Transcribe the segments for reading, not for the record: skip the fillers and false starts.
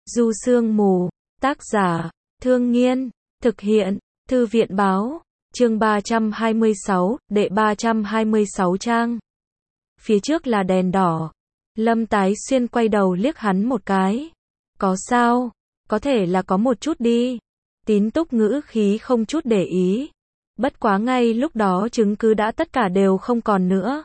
Du Sương Mù, tác giả, Thương Nghiên, thực hiện, Thư viện Báo, chương 326, đệ 326 trang. Phía trước là đèn đỏ. Lâm Tái Xuyên quay đầu liếc hắn một cái. Có sao? Có thể là có một chút đi. Tín Túc ngữ khí không chút để ý. Bất quá ngay lúc đó chứng cứ đã tất cả đều không còn nữa.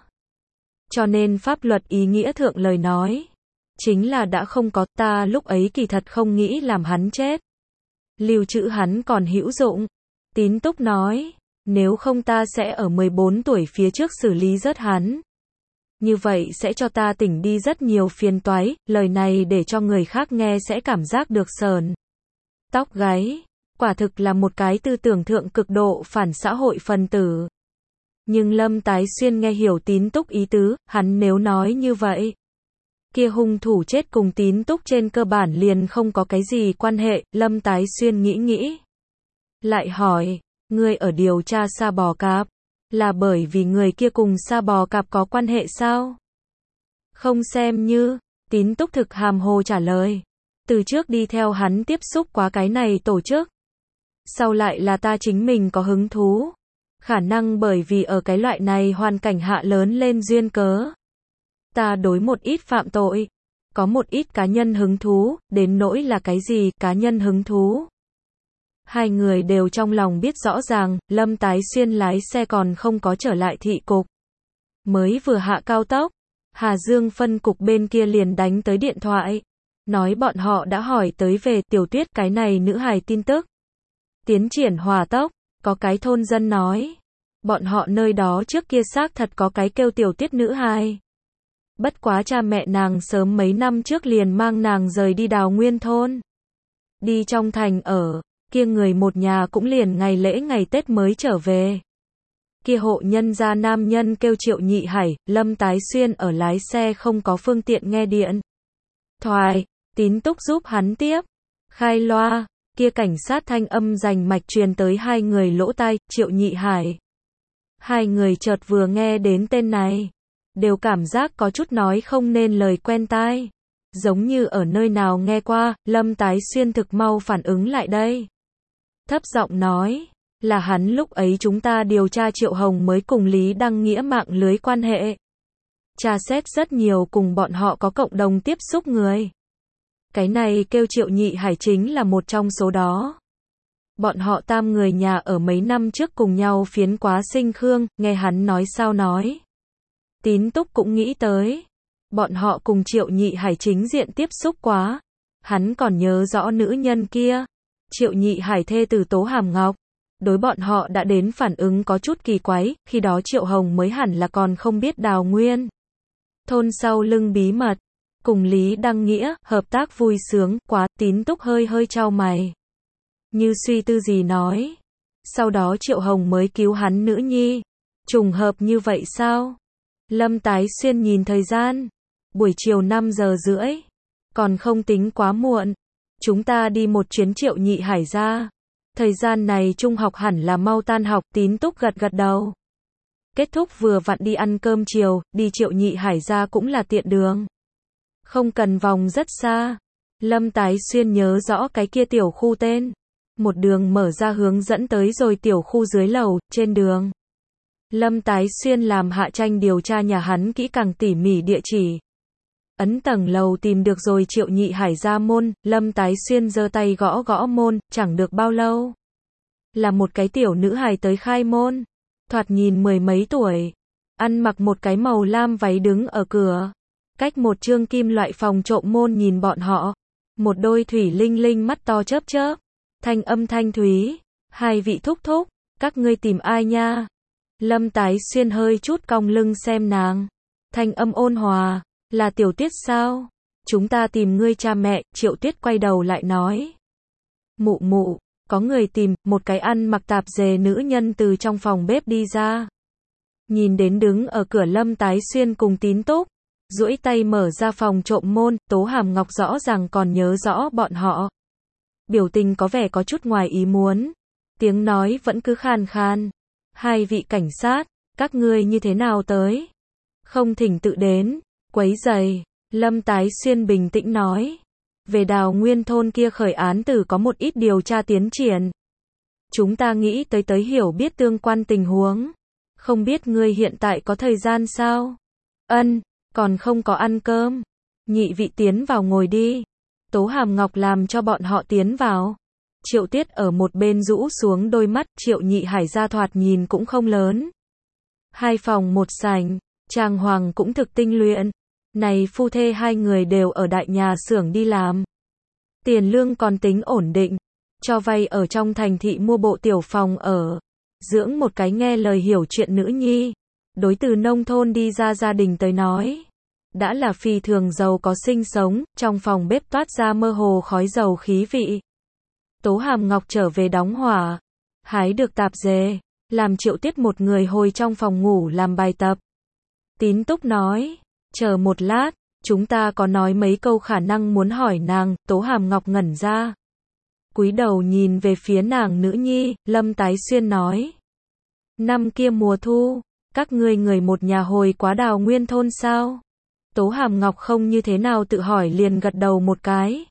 Cho nên pháp luật ý nghĩa thượng lời nói. Chính là đã không có, ta lúc ấy kỳ thật không nghĩ làm hắn chết. Lưu trữ hắn còn hữu dụng. Tín Túc nói, nếu không ta sẽ ở 14 tuổi phía trước xử lý rớt hắn. Như vậy sẽ cho ta tỉnh đi rất nhiều phiền toái, lời này để cho người khác nghe sẽ cảm giác được sờn tóc gáy. Quả thực là một cái tư tưởng thượng cực độ phản xã hội phần tử. Nhưng Lâm Tái Xuyên nghe hiểu Tín Túc ý tứ, hắn nếu nói như vậy, kia hung thủ chết cùng Tín Túc trên cơ bản liền không có cái gì quan hệ. Lâm Tái Xuyên nghĩ. Lại hỏi, ngươi ở điều tra Sa Bò Cạp, là bởi vì người kia cùng Sa Bò Cạp có quan hệ sao? Không xem như, Tín Túc thực hàm hồ trả lời. Từ trước đi theo hắn tiếp xúc quá cái này tổ chức. Sau lại là ta chính mình có hứng thú. Khả năng bởi vì ở cái loại này hoàn cảnh hạ lớn lên duyên cớ. Ta đối một ít phạm tội, có một ít cá nhân hứng thú, đến nỗi là cái gì cá nhân hứng thú. Hai người đều trong lòng biết rõ ràng, Lâm Tái Xuyên lái xe còn không có trở lại thị cục. Mới vừa hạ cao tốc, Hà Dương phân cục bên kia liền đánh tới điện thoại. Nói bọn họ đã hỏi tới về Tiểu Tuyết cái này nữ hài tin tức. Tiến triển hỏa tốc, có cái thôn dân nói. Bọn họ nơi đó trước kia xác thật có cái kêu Tiểu Tuyết nữ hài. Bất quá cha mẹ nàng sớm mấy năm trước liền mang nàng rời đi Đào Nguyên thôn. Đi trong thành ở, kia người một nhà cũng liền ngày lễ ngày Tết mới trở về. Kia hộ nhân gia nam nhân kêu Triệu Nhị Hải, Lâm Tái Xuyên ở lái xe không có phương tiện nghe điện thoại, Tín Túc giúp hắn tiếp. Khai loa, kia cảnh sát thanh âm rành mạch truyền tới hai người lỗ tai, Triệu Nhị Hải. Hai người chợt vừa nghe đến tên này, đều cảm giác có chút nói không nên lời quen tai. Giống như ở nơi nào nghe qua. Lâm Tái Xuyên thực mau phản ứng lại đây. Thấp giọng nói, là hắn lúc ấy chúng ta điều tra Triệu Hồng mới cùng Lý Đăng Nghĩa mạng lưới quan hệ. Tra xét rất nhiều cùng bọn họ có cộng đồng tiếp xúc người. Cái này kêu Triệu Nhị Hải chính là một trong số đó. Bọn họ tam người nhà ở mấy năm trước cùng nhau phiến quá Sinh Khương, nghe hắn nói sao nói. Tín Túc cũng nghĩ tới. Bọn họ cùng Triệu Nhị Hải chính diện tiếp xúc quá. Hắn còn nhớ rõ nữ nhân kia. Triệu Nhị Hải thê tử Tố Hàm Ngọc. Đối bọn họ đã đến phản ứng có chút kỳ quái, khi đó Triệu Hồng mới hẳn là còn không biết Đào Nguyên thôn sau lưng bí mật. Cùng Lý Đăng Nghĩa, hợp tác vui sướng, quá. Tín Túc hơi chau mày. Như suy tư gì nói. Sau đó Triệu Hồng mới cứu hắn nữ nhi. Trùng hợp như vậy sao? Lâm Tái Xuyên nhìn thời gian. Buổi chiều 5 giờ rưỡi. Còn không tính quá muộn. Chúng ta đi một chuyến Triệu Nhị Hải ra. Thời gian này trung học hẳn là mau tan học. Tín Túc gật đầu. Kết thúc vừa vặn đi ăn cơm chiều, đi Triệu Nhị Hải ra cũng là tiện đường. Không cần vòng rất xa. Lâm Tái Xuyên nhớ rõ cái kia tiểu khu tên. Một đường mở ra hướng dẫn tới rồi tiểu khu dưới lầu, trên đường. Lâm Tái Xuyên làm Hạ Tranh điều tra nhà hắn kỹ càng tỉ mỉ địa chỉ. Ấn tầng lầu tìm được rồi Triệu Nhị Hải ra môn. Lâm Tái Xuyên giơ tay gõ môn, chẳng được bao lâu. Là một cái tiểu nữ hài tới khai môn. Thoạt nhìn mười mấy tuổi. Ăn mặc một cái màu lam váy đứng ở cửa. Cách một chương kim loại phòng trộm môn nhìn bọn họ. Một đôi thủy linh linh mắt to chớp chớp. Thanh âm thanh thúy. Hai vị thúc thúc, các ngươi tìm ai nha? Lâm Tái Xuyên hơi chút cong lưng xem nàng. Thanh âm ôn hòa. Là Tiểu Tuyết sao? Chúng ta tìm ngươi cha mẹ. Triệu Tuyết quay đầu lại nói. Mụ, có người tìm. Một cái ăn mặc tạp dề nữ nhân từ trong phòng bếp đi ra. Nhìn đến đứng ở cửa Lâm Tái Xuyên cùng Tín Túc. Duỗi tay mở ra phòng trộm môn. Tố Hàm Ngọc rõ ràng còn nhớ rõ bọn họ. Biểu tình có vẻ có chút ngoài ý muốn. Tiếng nói vẫn cứ khàn khàn. Hai vị cảnh sát, các ngươi như thế nào tới? Không thỉnh tự đến, quấy rầy. Lâm Tái Xuyên bình tĩnh nói. về Đào Nguyên thôn kia khởi án tử có một ít điều tra tiến triển. Chúng ta nghĩ tới hiểu biết tương quan tình huống. Không biết ngươi hiện tại có thời gian sao? Ân, còn không có ăn cơm. Nhị vị tiến vào ngồi đi. Tố Hàm Ngọc làm cho bọn họ tiến vào. Triệu Tuyết ở một bên rũ xuống đôi mắt, Triệu Nhị Hải ra thoạt nhìn cũng không lớn. 2 phòng 1 sảnh, trang hoàng cũng thực tinh luyện. Này phu thê 2 người đều ở đại nhà xưởng đi làm. Tiền lương còn tính ổn định, cho vay ở trong thành thị mua bộ tiểu phòng ở. Dưỡng một cái nghe lời hiểu chuyện nữ nhi. Đối từ nông thôn đi ra gia đình tới nói. Đã là phi thường giàu có sinh sống, trong phòng bếp toát ra mơ hồ khói dầu khí vị. Tố Hàm Ngọc trở về đóng hỏa, hái được tạp dề, làm Triệu Tuyết một người hồi trong phòng ngủ làm bài tập. Tín Túc nói, chờ một lát, chúng ta có nói mấy câu khả năng muốn hỏi nàng. Tố Hàm Ngọc ngẩn ra, cúi đầu nhìn về phía nàng nữ nhi. Lâm Tái Xuyên nói, năm kia mùa thu, các ngươi người một nhà hồi quá Đào Nguyên thôn sao? Tố Hàm Ngọc không như thế nào tự hỏi liền gật đầu một cái.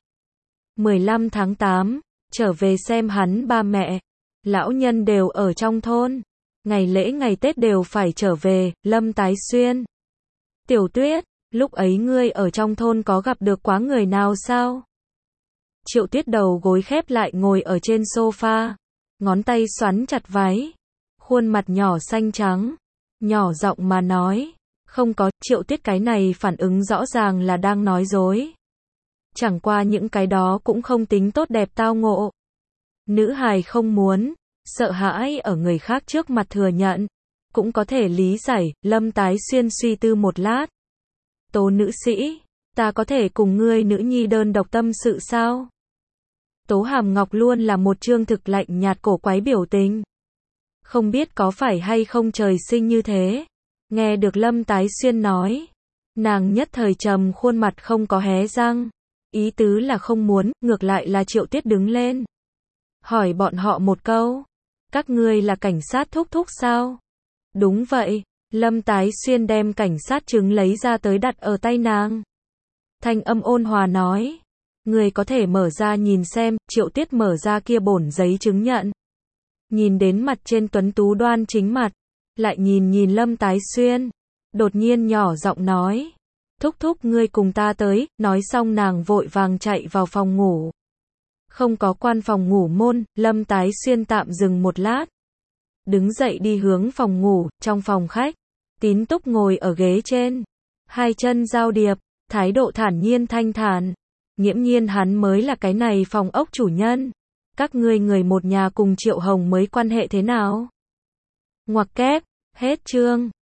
15 tháng 8, trở về xem hắn ba mẹ. Lão nhân đều ở trong thôn. Ngày lễ ngày Tết đều phải trở về. Lâm Tái Xuyên, Tiểu Tuyết, lúc ấy ngươi ở trong thôn có gặp được quá người nào sao? Triệu Tuyết đầu gối khép lại ngồi ở trên sofa. Ngón tay xoắn chặt váy. Khuôn mặt nhỏ xanh trắng. Nhỏ giọng mà nói. Không có. Triệu Tuyết cái này phản ứng rõ ràng là đang nói dối. Chẳng qua những cái đó cũng không tính tốt đẹp tao ngộ. Nữ hài không muốn, sợ hãi ở người khác trước mặt thừa nhận. Cũng có thể lý giải. Lâm Tái Xuyên suy tư một lát. Tố nữ sĩ, ta có thể cùng ngươi nữ nhi đơn độc tâm sự sao? Tố Hàm Ngọc luôn là một trương thực lạnh nhạt cổ quái biểu tình. Không biết có phải hay không trời sinh như thế. Nghe được Lâm Tái Xuyên nói, nàng nhất thời trầm khuôn mặt không có hé răng. Ý tứ là không muốn, ngược lại là Triệu Tuyết đứng lên. Hỏi bọn họ một câu. Các ngươi là cảnh sát thúc thúc sao? Đúng vậy. Lâm Tái Xuyên đem cảnh sát chứng lấy ra tới đặt ở tay nàng. Thanh âm ôn hòa nói. Người có thể mở ra nhìn xem. Triệu Tuyết mở ra kia bổn giấy chứng nhận. Nhìn đến mặt trên tuấn tú đoan chính mặt. Lại nhìn Lâm Tái Xuyên. Đột nhiên nhỏ giọng nói. Thúc thúc ngươi cùng ta tới. Nói xong nàng vội vàng chạy vào phòng ngủ. Không có quan phòng ngủ môn. Lâm Tái Xuyên tạm dừng một lát. Đứng dậy đi hướng phòng ngủ. Trong phòng khách, Tín Túc ngồi ở ghế trên. 2 chân giao điệp. Thái độ thản nhiên thanh thản. Nghiễm nhiên hắn mới là cái này phòng ốc chủ nhân. Các ngươi người một nhà cùng Triệu Hồng mới quan hệ thế nào? Ngoặc kép, hết chương.